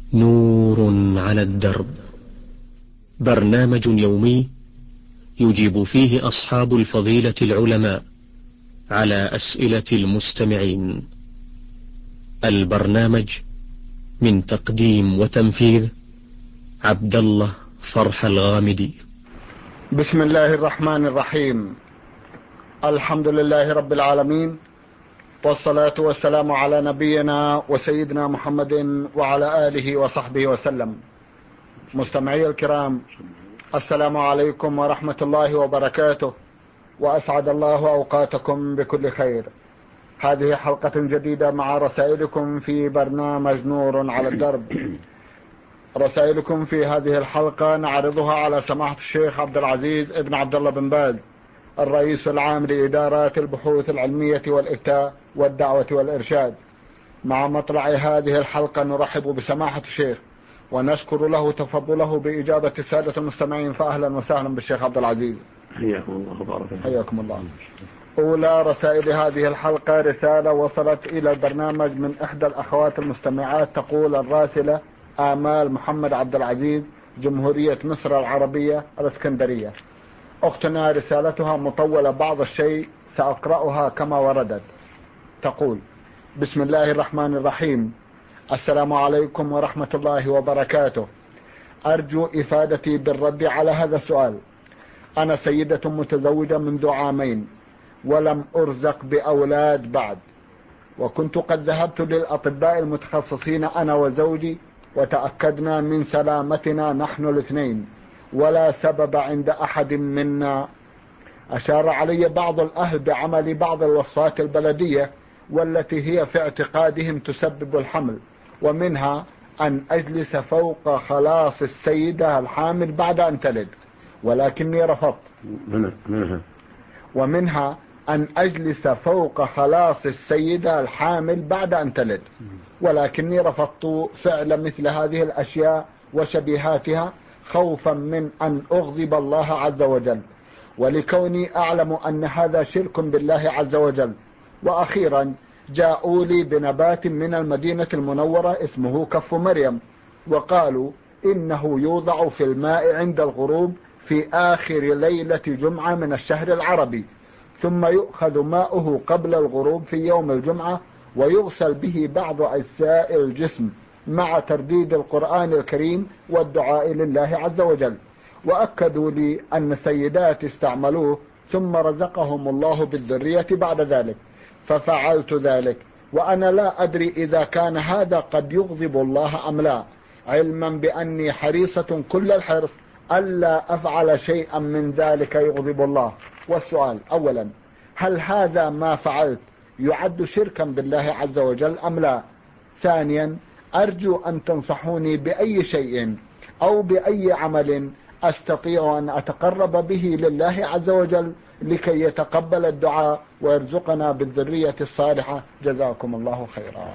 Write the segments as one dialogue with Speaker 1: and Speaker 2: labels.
Speaker 1: نور على الدرب، برنامج يومي يجيب فيه أصحاب الفضيلة العلماء على أسئلة المستمعين. البرنامج من تقديم وتنفيذ عبد الله فرح الغامدي.
Speaker 2: بسم الله الرحمن الرحيم. الحمد لله رب العالمين، والصلاة والسلام على نبينا وسيدنا محمد وعلى آله وصحبه وسلم. مستمعي الكرام، السلام عليكم ورحمة الله وبركاته، وأسعد الله أوقاتكم بكل خير. هذه حلقة جديدة مع رسائلكم في برنامج نور على الدرب. رسائلكم في هذه الحلقة نعرضها على سماحة الشيخ عبد العزيز ابن عبد الله بن باز، الرئيس العام لإدارات البحوث العلمية والإفتاء والدعوة والإرشاد. مع مطلع هذه الحلقة نرحب بسماحة الشيخ ونشكر له تفضله بإجابة السادة المستمعين، فأهلا وسهلا بالشيخ عبد العزيز.
Speaker 3: حياكم الله وبارك الله.
Speaker 2: حياكم الله. أولى رسائل هذه الحلقة رسالة وصلت إلى البرنامج من إحدى الأخوات المستمعات، تقول الراسلة آمال محمد عبد العزيز، جمهورية مصر العربية الإسكندرية. أختنا رسالتها مطولة بعض الشيء، سأقرأها كما وردت. تقول: بسم الله الرحمن الرحيم. السلام عليكم ورحمة الله وبركاته. أرجو إفادتي بالرد على هذا السؤال. أنا سيدة متزوجة منذ عامين ولم أرزق بأولاد بعد، وكنت قد ذهبت للأطباء المتخصصين أنا وزوجي وتأكدنا من سلامتنا نحن الاثنين، ولا سبب عند أحد منا. أشار علي بعض الأهل بعمل بعض الوصفات البلدية والتي هي في اعتقادهم تسبب الحمل، ومنها أن أجلس فوق خلاص السيدة الحامل بعد أن تلد، ولكني رفضت. ومنها أن أجلس فوق خلاص السيدة الحامل بعد أن تلد، ولكني رفضت فعل مثل هذه الأشياء وشبيهاتها خوفا من أن أغضب الله عز وجل، ولكوني أعلم أن هذا شرك بالله عز وجل. وأخيرا جاءوا لي بنبات من المدينة المنورة اسمه كف مريم، وقالوا إنه يوضع في الماء عند الغروب في آخر ليلة جمعة من الشهر العربي، ثم يؤخذ ماؤه قبل الغروب في يوم الجمعة ويغسل به بعض أجزاء الجسم مع ترديد القرآن الكريم والدعاء لله عز وجل. وأكدوا لي أن السيدات استعملوه ثم رزقهم الله بالذرية بعد ذلك، ففعلت ذلك، وأنا لا أدري إذا كان هذا قد يغضب الله أم لا، علما بأني حريصة كل الحرص ألا أفعل شيئا من ذلك يغضب الله. والسؤال: أولا، هل هذا ما فعلت يعد شركا بالله عز وجل أم لا؟ ثانيا، أرجو أن تنصحوني بأي شيء أو بأي عمل أستطيع أن أتقرب به لله عز وجل لكي يتقبل الدعاء ويرزقنا بالذرية الصالحة. جزاكم الله خيرا.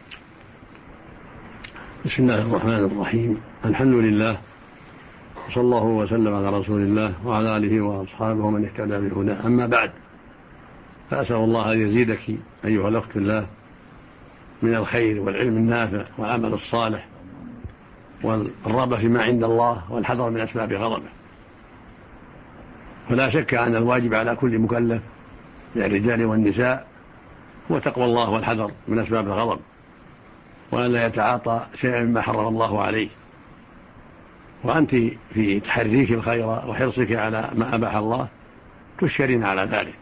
Speaker 3: بسم الله الرحمن الرحيم. الحمد لله، وصلى الله وسلم على رسول الله وعلى آله وأصحابه من اهتدى بهداه. أما بعد، فأسأل الله أن يزيدك أيها الأخت الله من الخير والعلم النافع والعمل الصالح والرغبة فيما عند الله والحذر من أسباب غضبه. ولا شك أن الواجب على كل مكلف من الرجال والنساء هو تقوى الله والحذر من أسباب الغضب، وأن لا يتعاطى شيئا مما حرم الله عليه. وأنت في تحريك الخير وحرصك على ما أباح الله تشكرين على ذلك.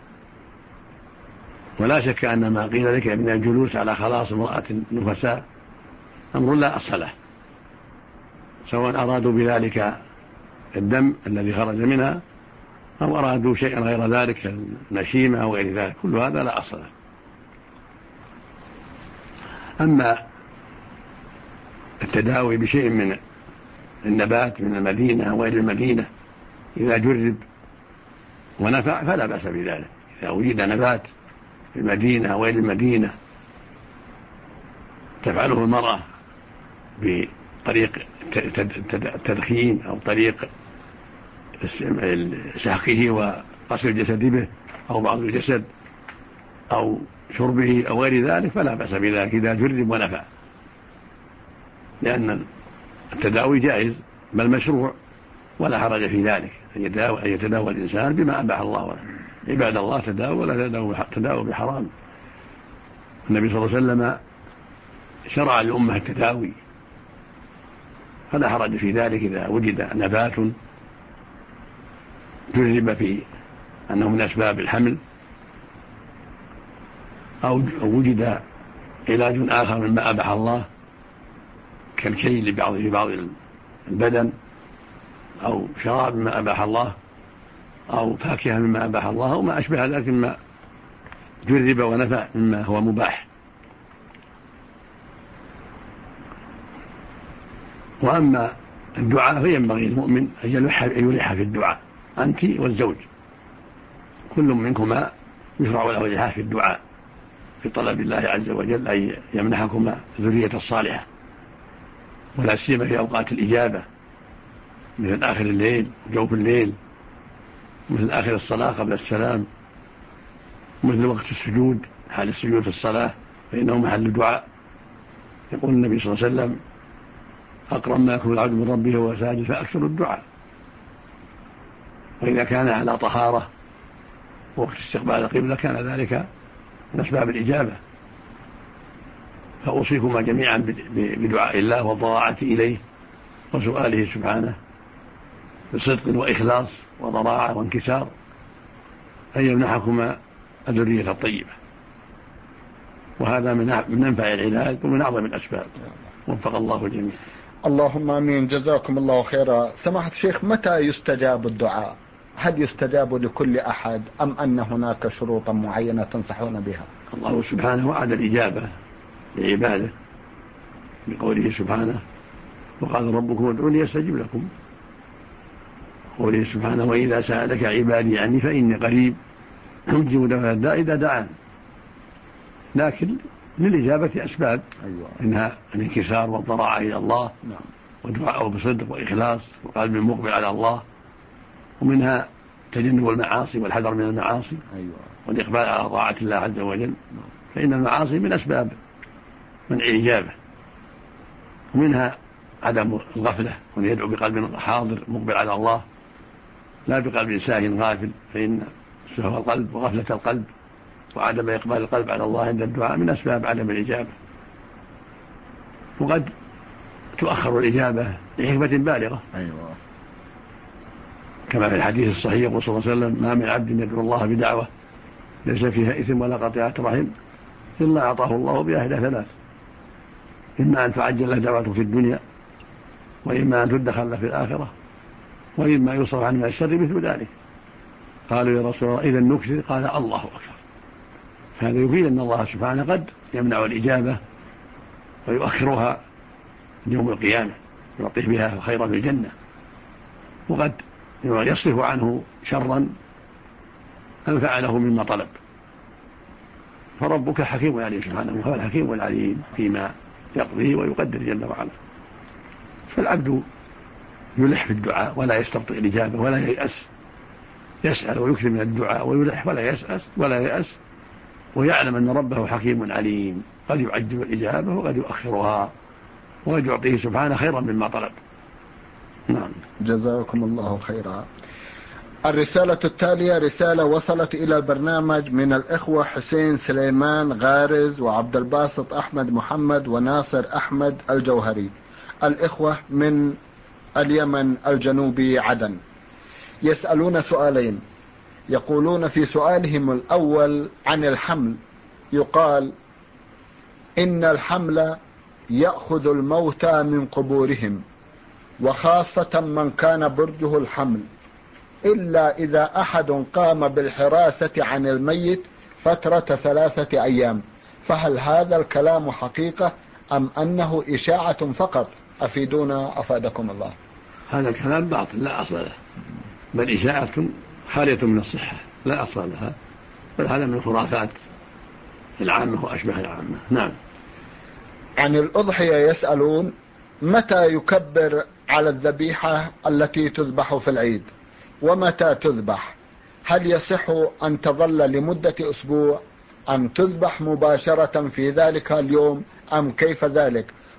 Speaker 3: ولا شك أن ما قيل لك من الجلوس على خلاص امرأة نفساء أمر لا أصل له، سواء أرادوا بذلك الدم الذي خرج منها أو أرادوا شيئا غير ذلك، النشيمة أو غير ذلك، كل هذا لا أصل له. أما التداوي بشيء من النبات من المدينة أو غير المدينة إذا جرب ونفع فلا بأس بذلك. إذا وجد نبات في المدينة أو غير المدينة تفعله المرأة بطريق التدخين أو طريق سحقه وغسل الجسد به أو بعض الجسد أو شربه أو غير ذلك فلا بأس بذلك إذا جرب ونفع. لأن التداوي جائز بل مشروع ولا حرج في ذلك، أن يتداوى الإنسان بما أباح الله له. عباد الله تداوى ولا تداوى بحرام. النبي صلى الله عليه وسلم شرع للأمة التداوي، فلا حرج في ذلك إذا وجد نبات جرب في أنه من أسباب الحمل أو وجد علاج آخر مما أباح الله كالكي لبعض البدن أو شراب مما أباح الله أو فاكهة مما أباح الله أو ما أشبه ذلك مما جرب ونفع مما هو مباح. وأما الدعاء فينبغي المؤمن أن يلح في الدعاء، أنت والزوج كل منكما يشرع له الإلحاح في الدعاء في طلب الله عز وجل أن يمنحكما الذرية الصالحة، ولا سيما في أوقات الإجابة مثل آخر الليل وجوف الليل، مثل آخر الصلاة قبل السلام، مثل وقت السجود حال السجود في الصلاة فإنه محل دعاء. يقول النبي صلى الله عليه وسلم: أقرب ما يكون العبد من ربه وهو ساجد فأكثر الدعاء. وإذا كان على طهارة وقت استقبال القبلة كان ذلك من أسباب الإجابة. فأوصيكما جميعا بدعاء الله والضراعة إليه وسؤاله سبحانه بصدق وإخلاص وضراعة وانكسار أن يمنحكما الذرية الطيبة، وهذا من أنفع العلاج ومن أعظم الأسباب. وفق الله الجميع.
Speaker 2: اللهم آمين. جزاكم الله خيرا. سماحة الشيخ، متى يستجاب الدعاء؟ هل يستجاب لكل أحد أم أن هناك شروطا معينة تنصحون بها؟
Speaker 3: الله سبحانه وعد الإجابة لعباده بقوله سبحانه: وقال ربكم ادعوني أستجب لكم. قوله سبحانه: وإذا سألك عبادي عني فإني قريب أجيب دعوة الداع إذا دعان. لكن للإجابة أسباب، إنها الانكسار والضراعة إلى الله ودعاءه بصدق وإخلاص وقلب مقبل على الله، ومنها تجنب المعاصي والحذر من المعاصي والإقبال على طاعة الله عز وجل، فإن المعاصي من أسباب منع الإجابة. ومنها عدم الغفلة، وأن يدعو بقلب حاضر مقبل على الله لا بقلب ساهٍ غافل، فإن سهو القلب وغفلة القلب وعدم إقبال القلب على الله عند الدعاء من أسباب عدم الإجابة. وقد تؤخر الإجابة لحكمة بالغة، كما في الحديث الصحيح يقول صلى الله عليه وسلم: ما من عبد يدعو الله بدعوة ليس فيها إثم ولا قطيعة رحم إلا أعطاه الله بإحدى ثلاث: إما أن تعجل له دعوته في الدنيا، وإما أن تدخل له في الآخرة، وإما يصرف عنه من الشر مثل ذلك. قالوا: يا رسول الله إذا نكثر؟ قال: الله أكبر. فهذا يفيد أن الله سبحانه قد يمنع الإجابة ويؤخرها يوم القيامة يعطيه بها خيرا في الجنة، وقد يصرف عنه شرا أنفع له مما طلب. فربك حكيم عليم سبحانه، وهو الحكيم العليم فيما يقضي ويقدر جل وعلا. فالعبد يلح في الدعاء ولا يستبطئ الإجابة ولا ييأس، يسأل ويكثر من الدعاء ويلح ولا ييأس، ويعلم أن ربه حكيم عليم قد يعجل الإجابة وقد يؤخرها، وقد يعطيه سبحانه خيرا مما طلب. نعم.
Speaker 2: جزاكم الله خيرا. الرسالة التالية رسالة وصلت إلى البرنامج من الإخوة حسين سليمان غارز وعبد الباسط أحمد محمد وناصر أحمد الجوهري، الإخوة من اليمن الجنوبي عدن. يسألون سؤالين. يقولون في سؤالهم الأول عن الحمل، يقال إن الحمل يأخذ الموتى من قبورهم، وخاصة من كان برجه الحمل، إلا إذا أحد قام بالحراسة عن الميت فترة 3 أيام، فهل هذا الكلام حقيقة أم أنه إشاعة فقط؟ أفيدونا أفادكم الله.
Speaker 3: هذا الكلام باطل لا أصل له، بل إشاعة خالية من الصحة لا أصل لها، بل هذا من الخرافات العامة وأشبه العامة. نعم.
Speaker 2: عن الأضحية يسألون: متى يكبر على الذبيحة التي تذبح في العيد؟ ومتى تذبح؟ هل يصح أن تظل لمدة أسبوع أم تذبح مباشرة في ذلك اليوم أم كيف ذلك؟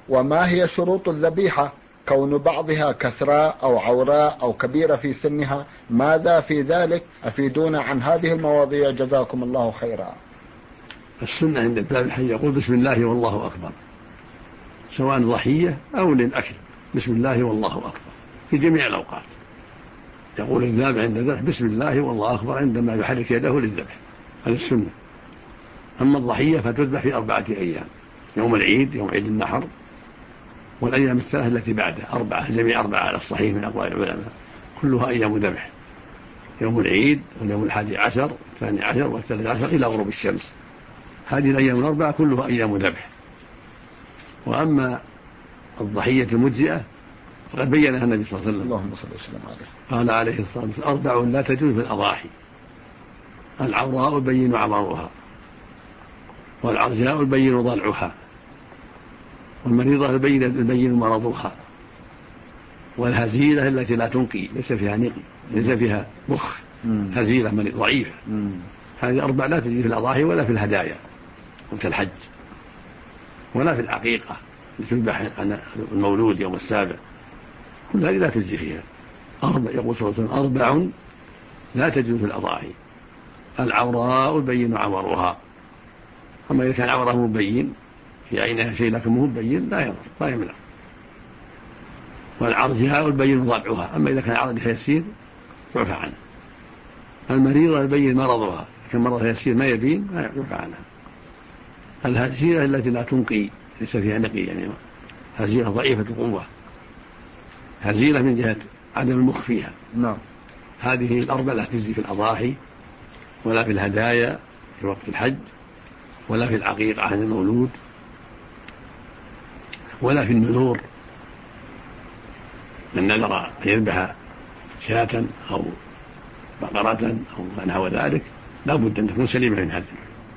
Speaker 2: وما هي شروط الذبيحة؟ كون بعضها كسراء أو عوراء أو كبيرة في سنها، ماذا في ذلك؟ أفيدونا عن هذه المواضيع جزاكم الله خيرا.
Speaker 3: السنة عند الذبح يقول بسم الله والله أكبر، سواء ضحية أو للأكل، بسم الله والله أكبر في جميع الأوقات. يقول الذابح عند الذبح بسم الله والله أكبر عندما يحرك يده للذبح، هذا السنة. أما الضحية فتذبح في 4 أيام: يوم العيد، يوم عيد النحر، والأيام الثلاث التي بعده 4، جميع 4 على الصحيح من أقوال العلماء، كلها أيام ذبح: يوم العيد واليوم 11 12 و13 إلى غروب الشمس. هذه الأيام 4 كلها أيام ذبح. وأما الضحية المجزئة فقد بينها النبي صلى الله عليه وسلم،
Speaker 2: اللهم صل وسلم عليه،
Speaker 3: قال عليه الصلاة والسلام: 4 لا تجوز في الأضاحي: العوراء البين عمرها، والعرجاء البين ضلعها، والمريضة البين مرضها، والهزيلة التي لا تنقي، ليس فيها نقي، ليس فيها مخ، هزيلة ضعيفة. هذه 4 لا تجي في الأضاحي ولا في الهدايا وقت الحج ولا في العقيقة لتذبح عن المولود يوم السابع، كل هذه لا تجزي فيها. يقول صلى الله عليه وسلم: 4 لا تجوز في الأضاحي: العوراء البين عمرها. أما إذا كان عوره مبين في عينها شيء لكن مو مبين لا يضر لا يمنع. والعرجاء البين ضلعها، أما إذا كان عرضها يسير يعفى عنه. المريضة البين مرضها، كان مرضها يسير ما يبين يعفى عنها. الهزيلة التي لا تنقي، ليس فيها نقي، يعني هزيلة ضعيفة القوة، هزيلة من جهة عدم المخ فيها. هذه 4 لا تجزي في الأضاحي ولا في الهدايا في وقت الحج ولا في العقيقة عن المولود ولا في النذور. من نذر أن يذبح شاة أو بقرة أو ما نحو ذلك لا بد أن تكون سليمة من هذا.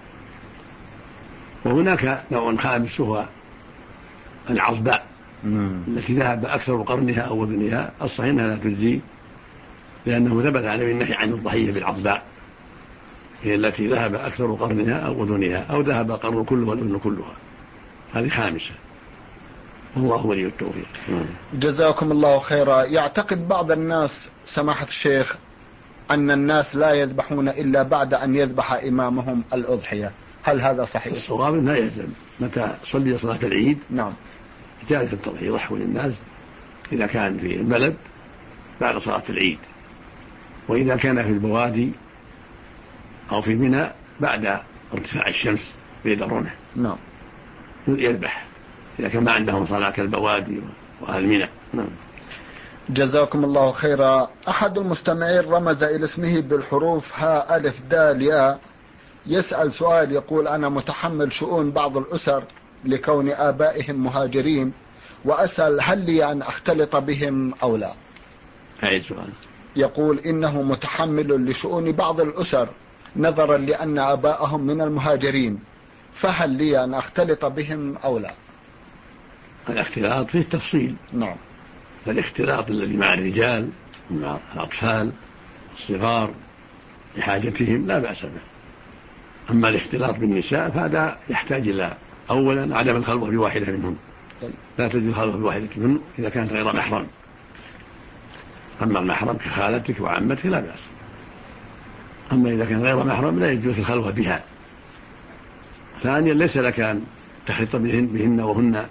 Speaker 3: وهناك نوع خامس وهو العصباء التي ذهب أكثر قرنها أو وزنها، الصحيح أنها لا تجزي، لأنه ثبت عليه النهي عن الضحية بالعصباء، هي التي ذهب أكثر قرنها أو وزنها، أو ذهب قرن كله والأذن كلها، هذه خامسة. والله ولي التوفيق.
Speaker 2: جزاكم الله خيرا. يعتقد بعض الناس سماحة الشيخ أن الناس لا يذبحون إلا بعد أن يذبح إمامهم الأضحية، هل هذا صحيح؟
Speaker 3: الصواب لا يلزم، متى صلي صلاة العيد جاءت التضحية يضحوا للناس إذا كان في البلد بعد صلاة العيد، وإذا كان في البوادي أو في منى بعد ارتفاع الشمس بيد الرمح يذبح إذا كان ما عندهم صلاة كالبوادي وأهل منى.
Speaker 2: جزاكم الله خيرا. أحد المستمعين رمز إلى اسمه بالحروف هاء ألف دال ياء، يسأل سؤال يقول: أنا متحمل شؤون بعض الأسر لكون آبائهم مهاجرين، وأسأل هل لي أن أختلط بهم أو لا؟
Speaker 3: أي سؤال؟
Speaker 2: يقول إنه متحمل لشؤون بعض الأسر نظرا لأن آبائهم من المهاجرين، فهل لي أن أختلط بهم أو لا؟
Speaker 3: الاختلاط فيه تفصيل. فالاختلاط الذي مع الرجال ومع الأطفال الصغار لحاجتهم لا بأس به. أما الاختلاط بالنساء فهذا يحتاج إلى أولا عدم الخلوة بواحدة منهم، لا تجوز الخلوة بواحدة منهم إذا كانت غير محرم. أما المحرم كخالتك وعمتك لا بأس. أما إذا كان غير محرم لا يجوز الخلوة بها. ثانيا ليس لك أن تخلط بهن وهن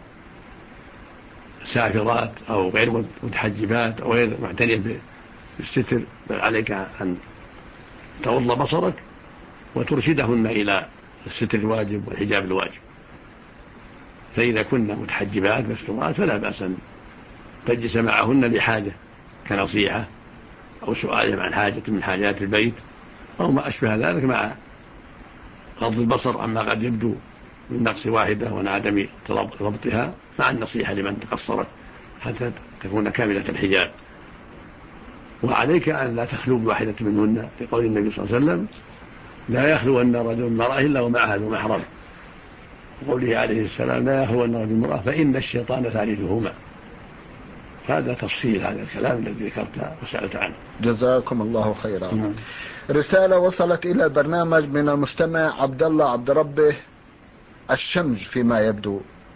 Speaker 3: سافرات أو غير متحجبات أو غير معتنية بالستر، بل عليك أن تغض بصرك وترشدهن إلى الستر الواجب والحجاب الواجب. فإذا كنا متحجبات مستورات فلا بأس أن تجلس معهن لحاجة كنصيحة أو سؤالهم عن حاجة من حاجات البيت أو ما أشبه ذلك، مع غض البصر عما قد يبدو من نقص واحدة وعدم ضبطها، مع النصيحة لمن تقصرت حتى تكون كاملة الحجاب. وعليك أن لا تخلو بواحدة منهن، لقول النبي صلى الله عليه وسلم: لا يخلو أن رجل امرأة إلا ومعها ذو محرم، وقوله عليه السلام: لا يخلو أن رجل امرأة فإن الشيطان ثالثهما. هذا تفصيل هذا الكلام الذي ذكرته وسألت عنه.
Speaker 2: جزاكم الله خيرا. رسالة وصلت إلى البرنامج من المستمع عبد الله عبد ربه الشمج فيما يبدو،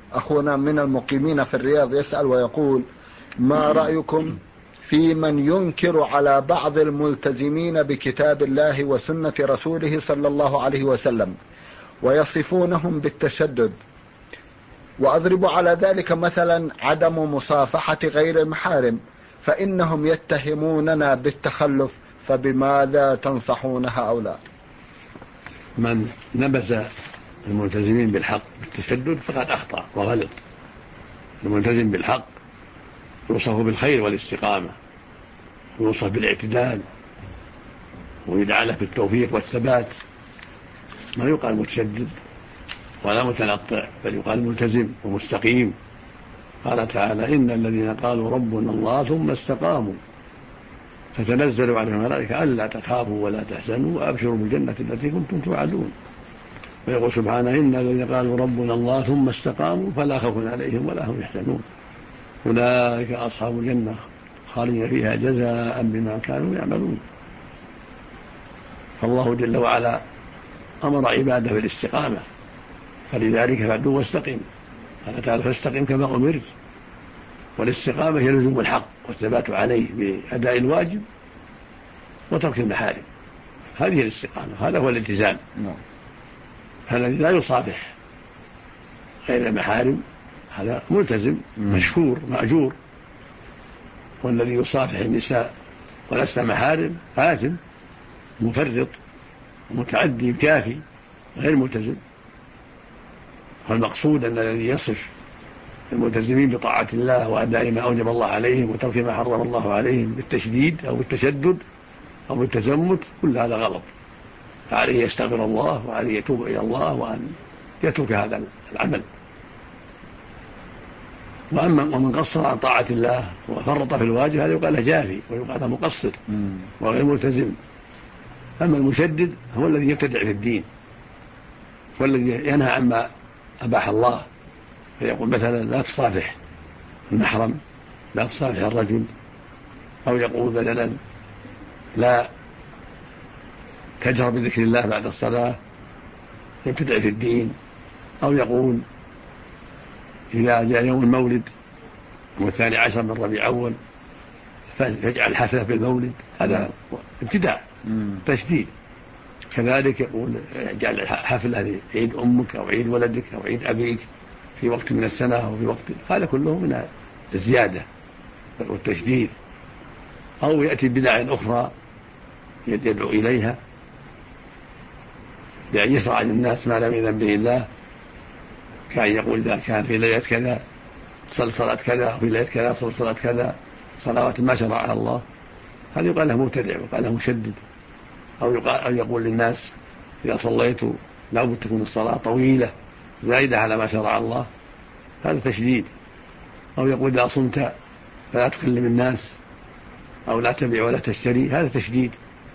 Speaker 2: أخونا من المقيمين في الرياض يسأل ويقول: ما رأيكم في من ينكر على بعض الملتزمين بكتاب الله وسنة رسوله صلى الله عليه وسلم ويصفونهم بالتشدد، وأضرب على ذلك مثلا عدم مصافحة غير المحارم، فإنهم يتهموننا بالتخلف، فبماذا تنصحون هؤلاء؟
Speaker 3: من نبذ الملتزمين بالحق بالتشدد فقد أخطأ وغلط. الملتزم بالحق يوصف بالخير والاستقامة، ويوصف بالاعتدال، ويدعى له بالتوفيق والثبات، ما يقال متشدد ولا متنطع، بل يقال ملتزم ومستقيم. قال تعالى: إن الذين قالوا ربنا الله ثم استقاموا فتنزل عليهم الملائكة ألا تخافوا ولا تحزنوا وأبشروا بالجنة التي كنتم توعدون. ويقول سبحانه: إن الذين قالوا ربنا الله ثم استقاموا فلا خوف عليهم ولا هم يحزنون أولئك أصحاب الجنة خالدين فيها جزاء بما كانوا يعملون. فالله جل وعلا أمر عباده بالاستقامة، فلذلك فادعوا واستقم. قال تعالى: فاستقم كما أمرت. والاستقامة هي لزوم الحق والثبات عليه بأداء الواجب وترك المحارم، هذه الاستقامة، هذا هو الالتزام. فالذي لا يصافح غير المحارم هذا ملتزم مشكور مأجور، والذي يصافح النساء ولست محارم آثم مفرط متعدي كافي غير ملتزم. فالمقصود أن الذي يصف الملتزمين بطاعة الله وأداء ما أوجب الله عليهم وترك ما حرم الله عليهم بالتشديد أو بالتشدد أو بالتزمت، كل هذا غلط. فعليه يستغفر الله وعليه يتوب إلى الله وأن يترك هذا العمل. ومن قصر عن طاعة الله وفرط في الواجب هذا يقال له جافي ويقال له مقصر وغير ملتزم. أما المشدد هو الذي يبتدع في الدين والذي ينهى عما أباح الله، فيقول مثلا: لا تصافح المحرم، لا تصافح الرجل، أو يقول مثلا: لا تجهر بذكر الله بعد الصلاة، يبتدع في الدين. أو يقول: إذا جاء يوم المولد والثاني عشر من ربيع أول فاجعل حفلة بالمولد، هذا ابتداع تشديد. كذلك يقول: اجعل حفلة لعيد أمك أو عيد ولدك أو عيد أبيك في وقت من السنة أو في وقت، هذا كله من الزيادة والتشديد. أو يأتي بدع أخرى يدعو إليها بأن يشرع للناس ما لم يأذن به الله، كان يقول: إذا كان في ليلة كذا صل صلاة كذا، وفي ليلة كذا صل صلاة كذا، صلوات ما شرعها الله، هذا يقال له مبتدع ويقال له مشدد. أو يقول للناس: إذا صليتوا لابد تكون الصلاة طويلة زائدة على ما شرع الله، هذا تشديد. أو يقول: إذا صمت فلا تكلم الناس، أو لا تبيع ولا تشتري، هذا تشديد.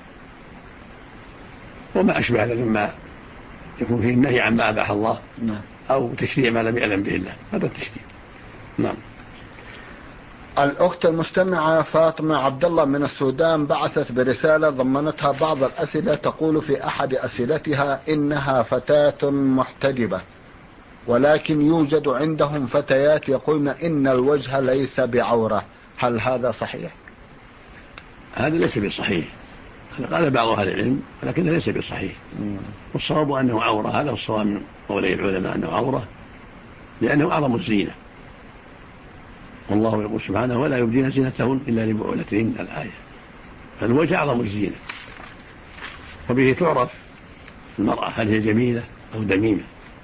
Speaker 3: وما أشبه هذا مما يكون فيه النهي عما أباح الله أو تشريع ما لم يأذن به الله، هذا التشديد. نعم.
Speaker 2: الأخت المستمعة فاطمة عبد الله من السودان بعثت برسالة ضمنتها بعض الأسئلة، تقول في أحد أسئلتها: إنها فتاة محتجبة، ولكن يوجد عندهم فتيات يقولن إن الوجه ليس بعورة، هل هذا صحيح؟
Speaker 3: هذا ليس بصحيح، هذا قال بعض أهل العلم ولكنه ليس بصحيح. والصواب أنه عورة، هذا الصواب من قولي العلماء أنه عورة، لأنه أعظم الزينة. والله يقول سبحانه: ولا يبدين زينتهن إلا لبعولتهن، الآية. فالوجه أعظم الزينة، وبه تعرف المرأة هل هي جميلة أو دميمة.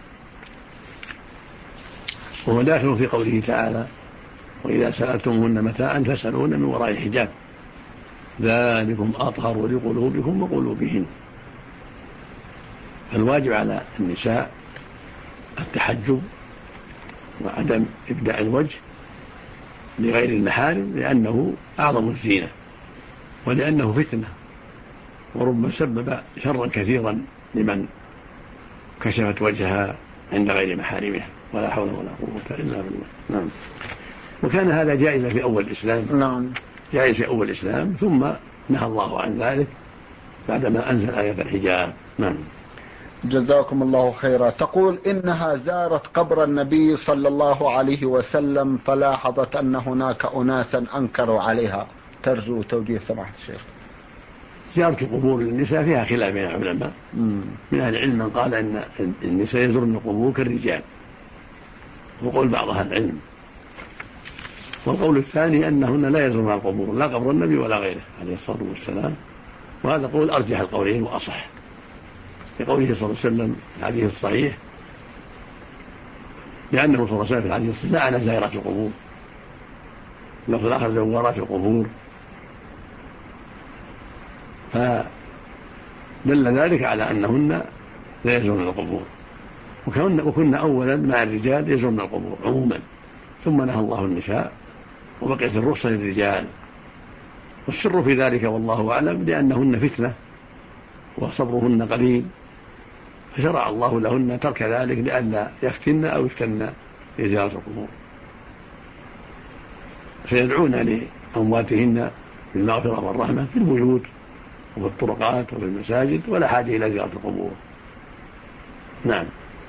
Speaker 3: وهو داخل في قوله تعالى: وإذا سألتموهن متاعا فاسألوهن من وراء حجاب ذلكم أطهر لقلوبكم وقلوبهن. فالواجب على النساء التحجب وعدم إبداء الوجه لغير المحارم، لأنه أعظم الزينة، ولأنه فتنة، وربما سبب شرا كثيرا لمن كشفت وجهها عند غير محارمها، ولا حول ولا قوة إلا بالله. نعم. وكان هذا جائزا في أول الإسلام.
Speaker 2: نعم.
Speaker 3: جائز في أول الإسلام، ثم نهى الله عن ذلك بعدما أنزل آية الحجاب. نعم.
Speaker 2: جزاكم الله خيرا. تقول إنها زارت قبر النبي صلى الله عليه وسلم فلاحظت أن هناك أناسا أنكروا عليها، ترجو توجيه سماحة الشيخ.
Speaker 3: زيارة قبور النساء فيها خلاف بين العلماء. من أهل العلم من قال أن النساء يزورن القبور كالرجال، وقول بعض أهل العلم. والقول الثاني أنهن لا يزورن القبور، لا قبر النبي ولا غيره عليه الصلاة والسلام، وهذا قول أرجح القولين وأصح، لقوله صلى الله عليه وسلم في الحديث الصحيح، لأنه صلى الله عليه وسلم في الحديث الصحيح لعن زائرات القبور، لفظ الآخر زوارات القبور، فدل ذلك على أنهن لا يزورن القبور، وكنا أولا مع الرجال يزورن القبور عموما، ثم نهى الله النساء وبقيت الرخصة للرجال. والسر في ذلك والله أعلم لأنهن فتنة وصبرهن قليل، فشرع الله لهن ترك ذلك لئلا يفتن أو يفتن في زيارة القبور، فيدعون لأمواتهن بالمغفرة والرحمة في البيوت وفي الطرقات وفي المساجد، ولا حاجة إلى زيارة القبور. نعم.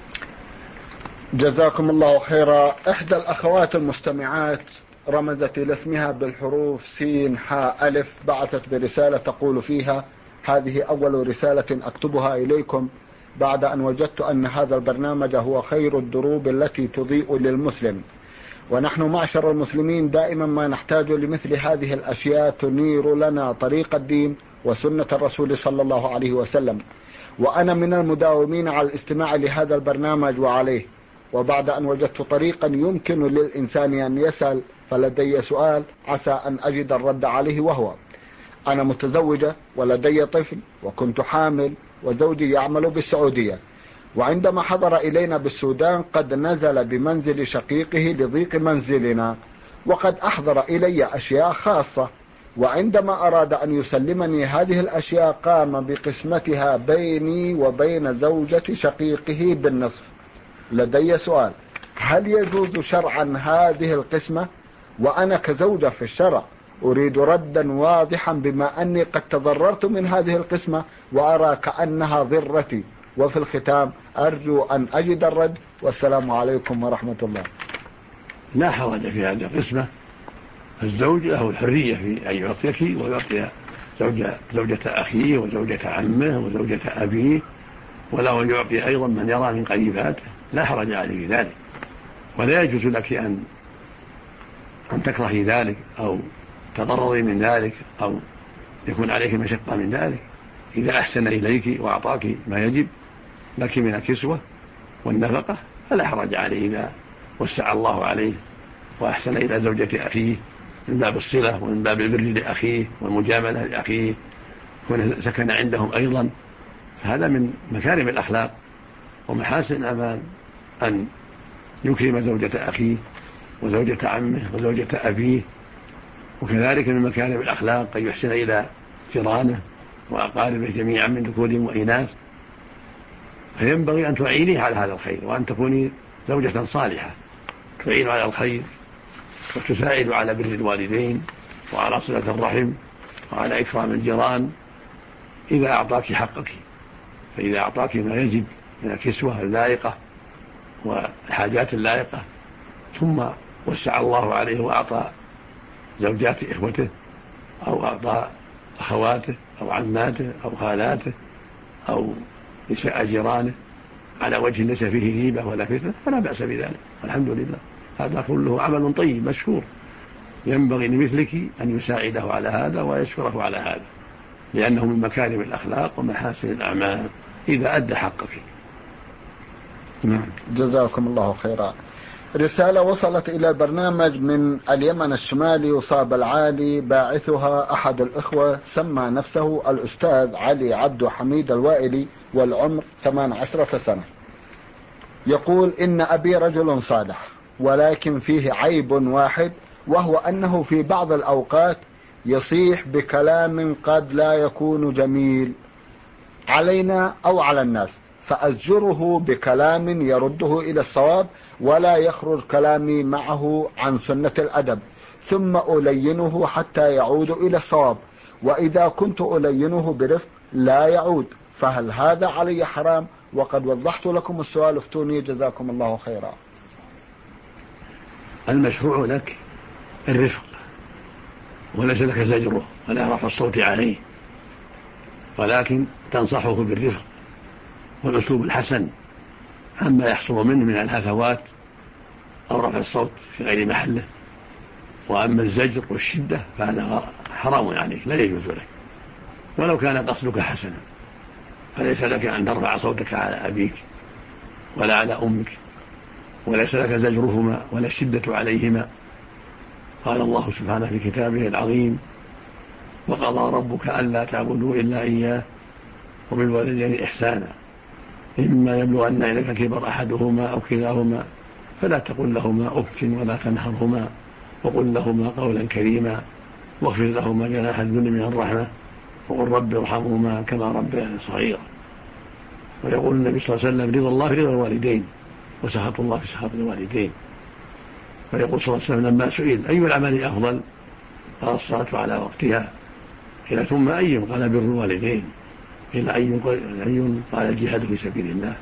Speaker 2: جزاكم الله خيرا. إحدى الأخوات المستمعات رمزت إلى اسمها بالحروف سين حاء ألف، بعثت برسالة تقول فيها: هذه أول رسالة أكتبها إليكم بعد أن وجدت أن هذا البرنامج هو خير الدروب التي تضيء للمسلم، ونحن معشر المسلمين دائما ما نحتاج لمثل هذه الأشياء تنير لنا طريق الدين وسنة الرسول صلى الله عليه وسلم، وأنا من المداومين على الاستماع لهذا البرنامج وعليه. وبعد أن وجدت طريقا يمكن للإنسان أن يسأل، فلدي سؤال عسى أن أجد الرد عليه، وهو: أنا متزوجة ولدي طفل وكنت حامل، وزوجي يعمل بالسعودية، وعندما حضر إلينا بالسودان قد نزل بمنزل شقيقه لضيق منزلنا، وقد أحضر إلي أشياء خاصة، وعندما أراد أن يسلمني هذه الأشياء قام بقسمتها بيني وبين زوجة شقيقه بالنصف. لدي سؤال: هل يجوز شرعا هذه القسمة؟ وأنا كزوجة في الشرع أريد ردا واضحا، بما أني قد تضررت من هذه القسمة وأرى كأنها ضرتي. وفي الختام أرجو أن أجد الرد، والسلام عليكم ورحمة الله.
Speaker 3: لا حرج في هذه القسمة، الزوج له الحرية في أن يعطيك ويعطي زوجة أخيه وزوجة عمه وزوجة أبيه، وله أن يعطي أيضا من يرى من قريباته، لا حرج عليه في ذلك، ولا يجوز لك أن تكرهي ذلك أو تضرري من ذلك أو يكون عليك مشقة من ذلك. إذا أحسن إليك وأعطاك ما يجب لك من الكسوة والنفقة فلا حرج عليه إذا وسع الله عليه وأحسن إلى زوجة أخيه من باب الصلة ومن باب البر لأخيه والمجاملة لأخيه، وسكن عندهم أيضا، هذا من مكارم الأخلاق ومحاسن الأعمال أن يكرم زوجة أخيه وزوجة عمه وزوجة أبيه. وكذلك من مكارم الأخلاق أن يحسن إلى جيرانه وأقاربه جميعا من ذكور وإناث، فينبغي أن تعينيه على هذا الخير، وأن تكوني زوجة صالحة تعين على الخير وتساعد على بر الوالدين وعلى صلة الرحم وعلى إكرام الجيران إذا أعطاك حقك. فإذا أعطاك ما يجب من الكسوة اللائقة والحاجات اللائقة، ثم وسع الله عليه وأعطى زوجات إخوته أو أعطى أخواته أو عماته أو خالاته أو نساء جيرانه على وجه ليس فيه غيبة ولا فتنة فلا بأس بذلك، والحمد لله. هذا كله عمل طيب مشكور، ينبغي لمثلك أن يساعده على هذا ويشكره على هذا، لأنه من مكارم الأخلاق ومحاسن الأعمال إذا أدى حقك.
Speaker 2: جزاكم الله خيرا. رسالة وصلت إلى البرنامج من اليمن الشمالي وصاب العالي، باعثها أحد الإخوة سمى نفسه الأستاذ علي عبد حميد الوائلي، والعمر 18 سنة. يقول: إن أبي رجل صالح، ولكن فيه عيب واحد، وهو أنه في بعض الأوقات يصيح بكلام قد لا يكون جميل علينا أو على الناس، فأزجره بكلام يرده إلى الصواب ولا يخرج كلامي معه عن سنة الأدب، ثم ألينه حتى يعود إلى الصواب، وإذا كنت ألينه برفق لا يعود، فهل هذا علي حرام؟ وقد وضحت لكم السؤال، افتوني جزاكم الله خيرا.
Speaker 3: المشروع لك الرفق، وليس لك زجره ولا رفع الصوت عليه، ولكن تنصحه بالرفق والأسلوب الحسن عما يحصل منه من الهفوات أو رفع الصوت في غير محله. وأما الزجر والشدة فهذا حرام عليك، لا يجوز لك ولو كان قصدك حسنا. فليس لك أن ترفع صوتك على أبيك ولا على أمك، وليس لك زجرهما ولا الشدة عليهما. قال الله سبحانه في كتابه العظيم: وقضى ربك ألا تعبدوا إلا إياه وبالوالدين إحسانا إما يبلغن عندك الكبر أحدهما أو كلاهما فلا تقل لهما أف ولا تنهرهما وقل لهما قولا كريما واخفض لهما جناح الذل من الرحمة وقل رب ارحمهما كما ربياني صغيرا. ويقول النبي صلى الله عليه وسلم: رضا الله رضا الوالدين وسخط الله في سخط الوالدين. ويقول صلى الله عليه وسلم لما سئل: أي الأعمال أفضل؟ قال: الصلاة على وقتها. قيل: ثم أي؟ قال: بر الوالدين. قيل: أي؟ قال: الجهاد في سبيل الله.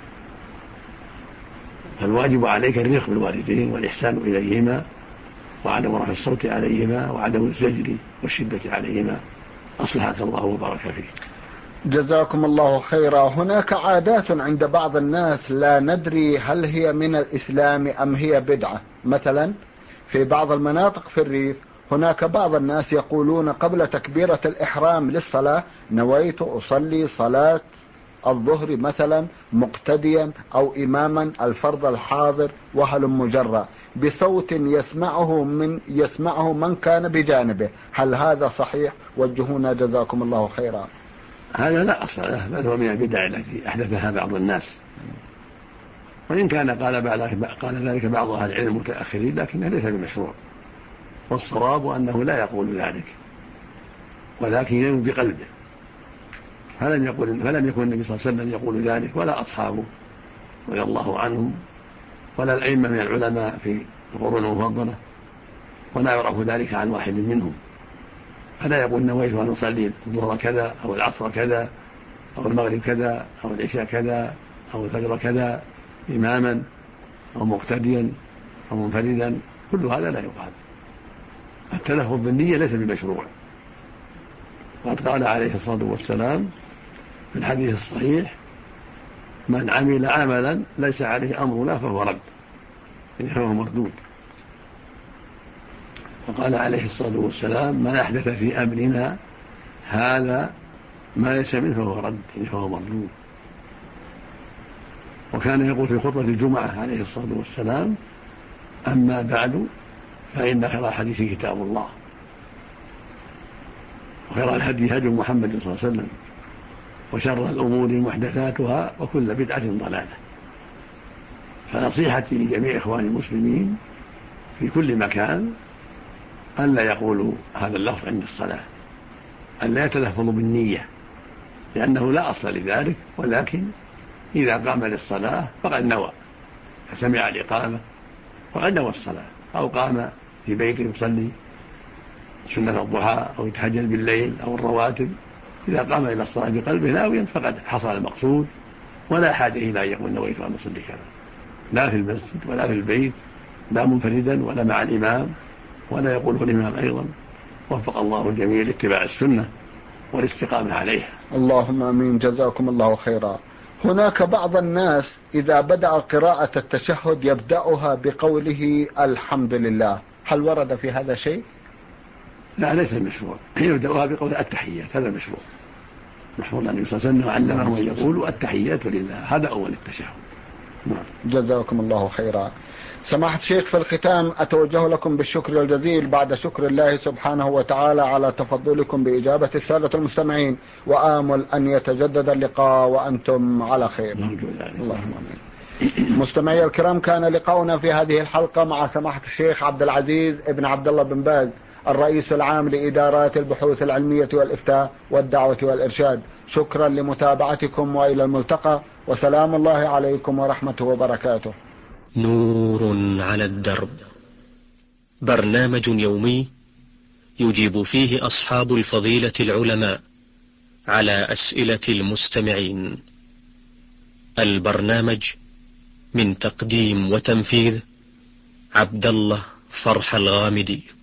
Speaker 3: فالواجب عليك الرفق بالوالدين والإحسان إليهما وعدم رفع الصوت عليهما وعدم الزجر والشدة عليهما. أصلحك الله وبارك فيك.
Speaker 2: جزاكم الله خيرا. هناك عادات عند بعض الناس لا ندري هل هي من الإسلام أم هي بدعة. مثلا في بعض المناطق في الريف هناك بعض الناس يقولون قبل تكبيرة الإحرام للصلاة: نويت أصلي صلاة الظهر مثلا مقتديا أو إماما الفرض الحاضر وهلم جرا، بصوت يسمعه من كان بجانبه. هل هذا صحيح؟ وجهونا جزاكم الله خيرا.
Speaker 3: هذا لا أصل له، بل هو من البدع التي أحدثها بعض الناس، وإن كان قال ذلك بعض أهل العلم المتأخرين، لكنه ليس بمشروع. والصواب أنه لا يقول ذلك، ولكن ينوي بقلبه. فلم يكن النبي صلى الله عليه وسلم يقول ذلك ولا أصحابه رضي الله عنهم ولا الأئمة من العلماء في القرون المفضلة، ولا يعرف ذلك عن واحد منهم. فلا يقول: نويت أن أصلي الظهر كذا أو العصر كذا أو المغرب كذا أو العشاء كذا أو الفجر كذا إماما أو مقتديا أو منفردا. كل هذا لا يقال. التلفظ بالنية ليس بمشروع. وقد قال عليه الصلاة والسلام في الحديث الصحيح: من عمل عملا ليس عليه أمرنا فهو رد، يعني فهو مردود. وقال عليه الصلاة والسلام: من أحدث في أمرنا هذا ما ليس منه فهو رد، يعني فهو مردود. وكان يقول في خطبة الجمعة عليه الصلاة والسلام: أما بعد فإن خير الحديث كتاب الله وخير الهدي هدي محمد صلى الله عليه وسلم وشر الأمور محدثاتها وكل بدعة ضلالة. فنصيحتي لجميع إخواني المسلمين في كل مكان أن لا يقولوا هذا اللفظ عند الصلاة، أن لا يتلفظوا بالنية، لأنه لا أصل لذلك، ولكن إذا قام للصلاة فقد نوى، فسمع الإقامة فقد نوى الصلاة، أو قام في بيته يصلي سنة الضحى أو يتهجد بالليل أو الرواتب، إذا قام إلى الصلاة بقلبه ناويا فقد حصل المقصود، ولا حاجة إلى أن يقول: نويت أن أصلي كذا، لا في المسجد ولا في البيت، لا منفردا ولا مع الإمام، ولا يقوله الإمام أيضا. وفق الله الجميع لاتباع السنة والاستقامة عليها.
Speaker 2: اللهم آمين. جزاكم الله خيرا. هناك بعض الناس إذا بدأ قراءة التشهد يبدأها بقوله الحمد لله، هل ورد في هذا شيء؟
Speaker 3: لا، ليس المشروع. يبدأها بقول التحيات، هذا المشروع. محفوظ عن النبي صلى الله عليه وسلم علمهم أن يقولوا التحيات لله، هذا أول التشهد.
Speaker 2: جزاكم الله خيرا. سماحة الشيخ، في الختام أتوجه لكم بالشكر الجزيل بعد شكر الله سبحانه وتعالى على تفضلكم بإجابة السادة المستمعين، وآمل أن يتجدد اللقاء وأنتم على خير. اللهم آمين. مستمعي الكرام، كان لقاؤنا في هذه الحلقة مع سماحة الشيخ عبد العزيز ابن عبد الله بن باز، الرئيس العام لإدارات البحوث العلمية والإفتاء والدعوة والإرشاد. شكرا لمتابعتكم، وإلى الملتقى، وسلام الله عليكم ورحمته وبركاته.
Speaker 1: نور على الدرب، برنامج يومي يجيب فيه أصحاب الفضيلة العلماء على أسئلة المستمعين. البرنامج من تقديم وتنفيذ عبد الله فرح الغامدي.